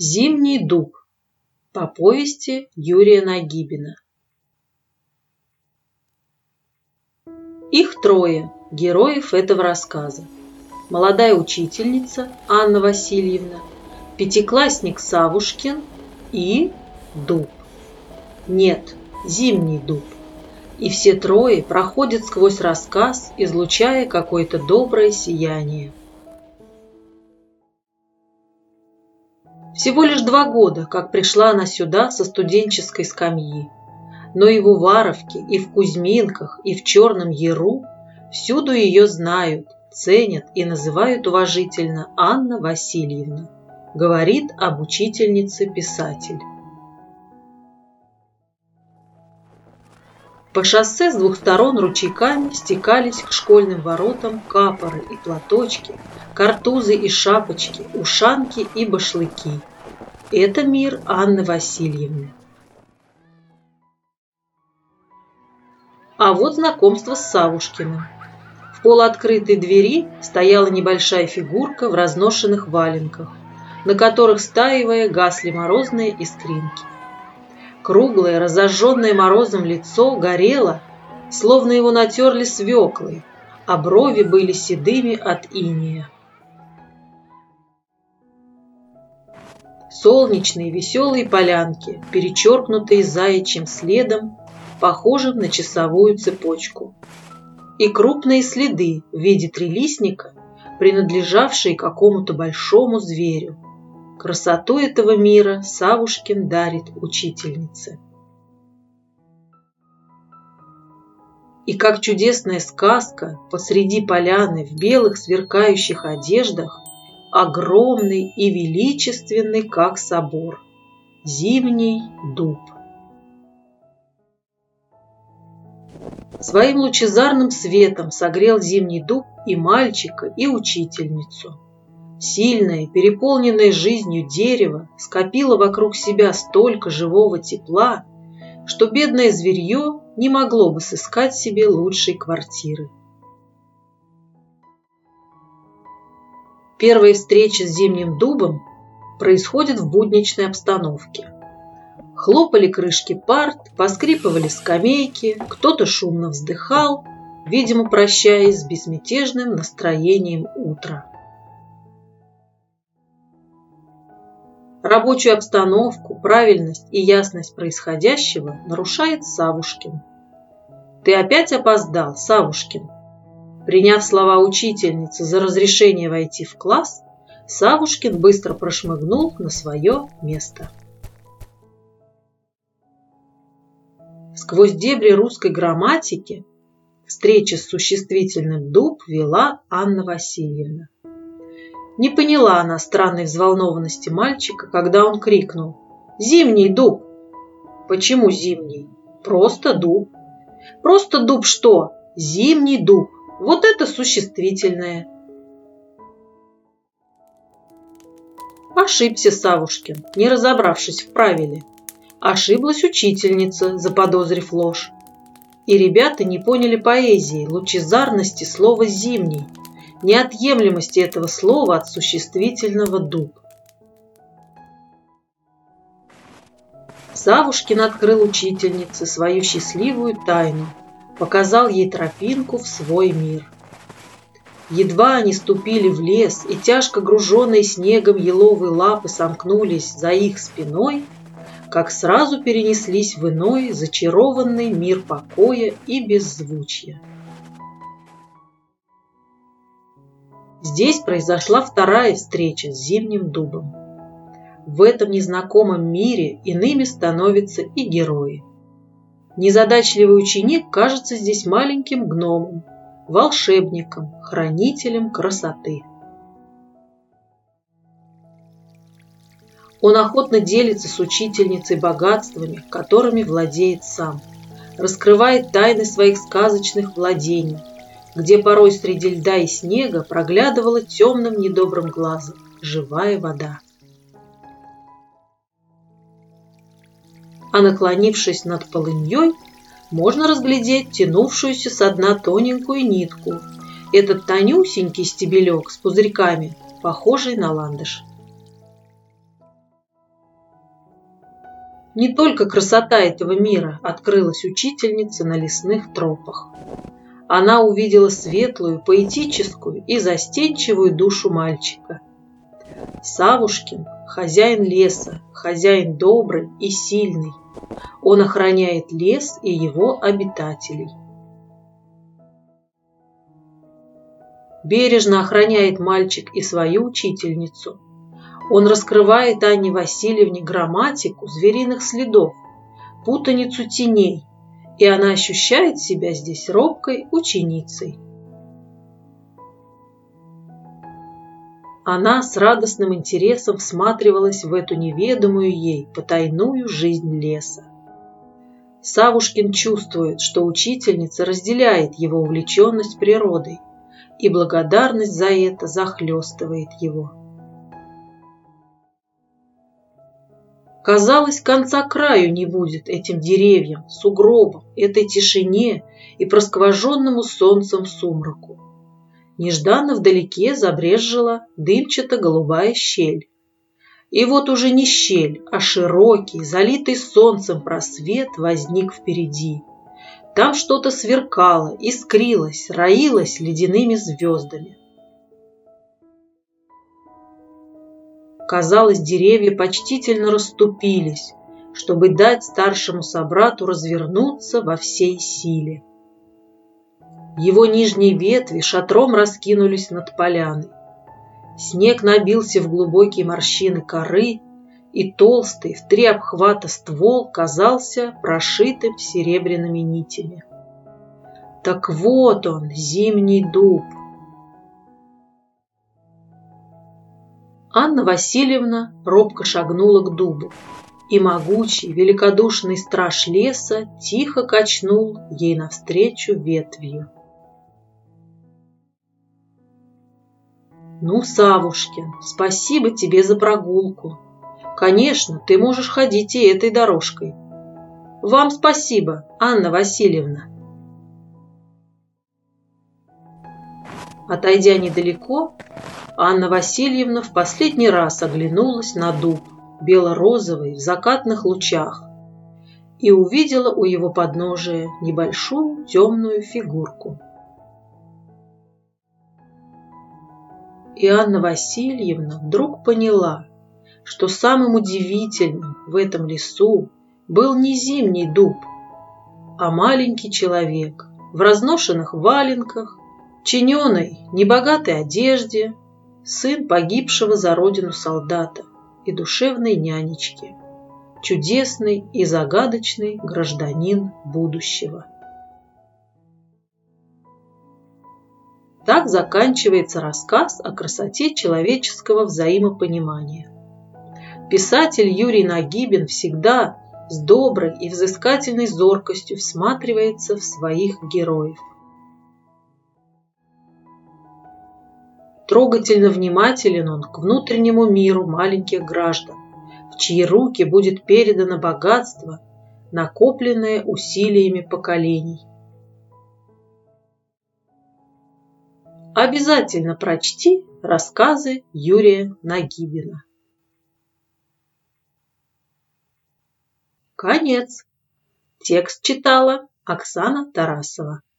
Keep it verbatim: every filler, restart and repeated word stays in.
Зимний дуб. По повести Юрия Нагибина. Их трое, героев этого рассказа. Молодая учительница Анна Васильевна, пятиклассник Савушкин и дуб. Нет, зимний дуб. И все трое проходят сквозь рассказ, излучая какое-то доброе сияние. Всего лишь два года, как пришла она сюда со студенческой скамьи. Но и в Уваровке, и в Кузьминках, и в Черном Яру всюду ее знают, ценят и называют уважительно Анна Васильевна. Говорит об учительнице писатель. По шоссе с двух сторон ручейками стекались к школьным воротам капоры и платочки, картузы и шапочки, ушанки и башлыки. Это мир Анны Васильевны. А вот знакомство с Савушкиным. В полуоткрытой двери стояла небольшая фигурка в разношенных валенках, на которых, стаивая, гасли морозные искринки. Круглое, разожженное морозом лицо горело, словно его натерли свеклой, а брови были седыми от инея. Солнечные веселые полянки, перечеркнутые заячьим следом, похожим на часовую цепочку, и крупные следы в виде трилистника, принадлежавшие какому-то большому зверю. Красоту этого мира Савушкин дарит учительнице. И как чудесная сказка, посреди поляны в белых сверкающих одеждах, огромный и величественный, как собор, зимний дуб. Своим лучезарным светом согрел зимний дуб и мальчика, и учительницу. Сильное, переполненное жизнью дерево скопило вокруг себя столько живого тепла, что бедное зверье не могло бы сыскать себе лучшей квартиры. Первая встреча с зимним дубом происходит в будничной обстановке. Хлопали крышки парт, поскрипывали скамейки, кто-то шумно вздыхал, видимо, прощаясь с безмятежным настроением утра. Рабочую обстановку, правильность и ясность происходящего нарушает Савушкин. «Ты опять опоздал, Савушкин?» Приняв слова учительницы за разрешение войти в класс, Савушкин быстро прошмыгнул на свое место. Сквозь дебри русской грамматики встреча с существительным «дуб» вела Анна Васильевна. Не поняла она странной взволнованности мальчика, когда он крикнул: «Зимний дуб!» «Почему зимний? Просто дуб». «Просто дуб что? Зимний дуб. Вот это существительное». Ошибся Савушкин, не разобравшись в правиле. Ошиблась учительница, заподозрив ложь. И ребята не поняли поэзии, лучезарности слова «зимний», неотъемлемости этого слова от существительного «дуб». Савушкин открыл учительнице свою счастливую тайну, показал ей тропинку в свой мир. Едва они ступили в лес, и тяжко груженные снегом еловые лапы сомкнулись за их спиной, как сразу перенеслись в иной, зачарованный мир покоя и беззвучья. Здесь произошла вторая встреча с зимним дубом. В этом незнакомом мире иными становятся и герои. Незадачливый ученик кажется здесь маленьким гномом, волшебником, хранителем красоты. Он охотно делится с учительницей богатствами, которыми владеет сам, раскрывает тайны своих сказочных владений, где порой среди льда и снега проглядывала темным недобрым глазом живая вода. А наклонившись над полыньей, можно разглядеть тянувшуюся со дна тоненькую нитку, этот тонюсенький стебелек с пузырьками, похожий на ландыш. Не только красота этого мира открылась учительнице на лесных тропах. Она увидела светлую, поэтическую и застенчивую душу мальчика. Савушкин – хозяин леса, хозяин добрый и сильный. Он охраняет лес и его обитателей. Бережно охраняет мальчик и свою учительницу. Он раскрывает Анне Васильевне грамматику звериных следов, путаницу теней, и она ощущает себя здесь робкой ученицей. Она с радостным интересом всматривалась в эту неведомую ей потайную жизнь леса. Савушкин чувствует, что учительница разделяет его увлеченность природой, и благодарность за это захлестывает его. Казалось, конца краю не будет этим деревьям, сугробам, этой тишине и проскваженному солнцем сумраку. Нежданно вдалеке забрезжила дымчато-голубая щель. И вот уже не щель, а широкий, залитый солнцем просвет возник впереди. Там что-то сверкало, искрилось, роилось ледяными звездами. Казалось, деревья почтительно расступились, чтобы дать старшему собрату развернуться во всей силе. Его нижние ветви шатром раскинулись над поляной. Снег набился в глубокие морщины коры, и толстый в три обхвата ствол казался прошитым серебряными нитями. Так вот он, зимний дуб. Анна Васильевна робко шагнула к дубу, и могучий, великодушный страж леса тихо качнул ей навстречу ветвью. «Ну, Савушкин, спасибо тебе за прогулку. Конечно, ты можешь ходить и этой дорожкой. Вам спасибо, Анна Васильевна». Отойдя недалеко, Анна Васильевна в последний раз оглянулась на дуб, бело-розовый, в закатных лучах, и увидела у его подножия небольшую темную фигурку. И Анна Васильевна вдруг поняла, что самым удивительным в этом лесу был не зимний дуб, а маленький человек в разношенных валенках, чиненой, небогатой одежде, сын погибшего за родину солдата и душевной нянечки, чудесный и загадочный гражданин будущего. Так заканчивается рассказ о красоте человеческого взаимопонимания. Писатель Юрий Нагибин всегда с доброй и взыскательной зоркостью всматривается в своих героев. Трогательно внимателен он к внутреннему миру маленьких граждан, в чьи руки будет передано богатство, накопленное усилиями поколений. Обязательно прочти рассказы Юрия Нагибина. Конец. Текст читала Оксана Тарасова.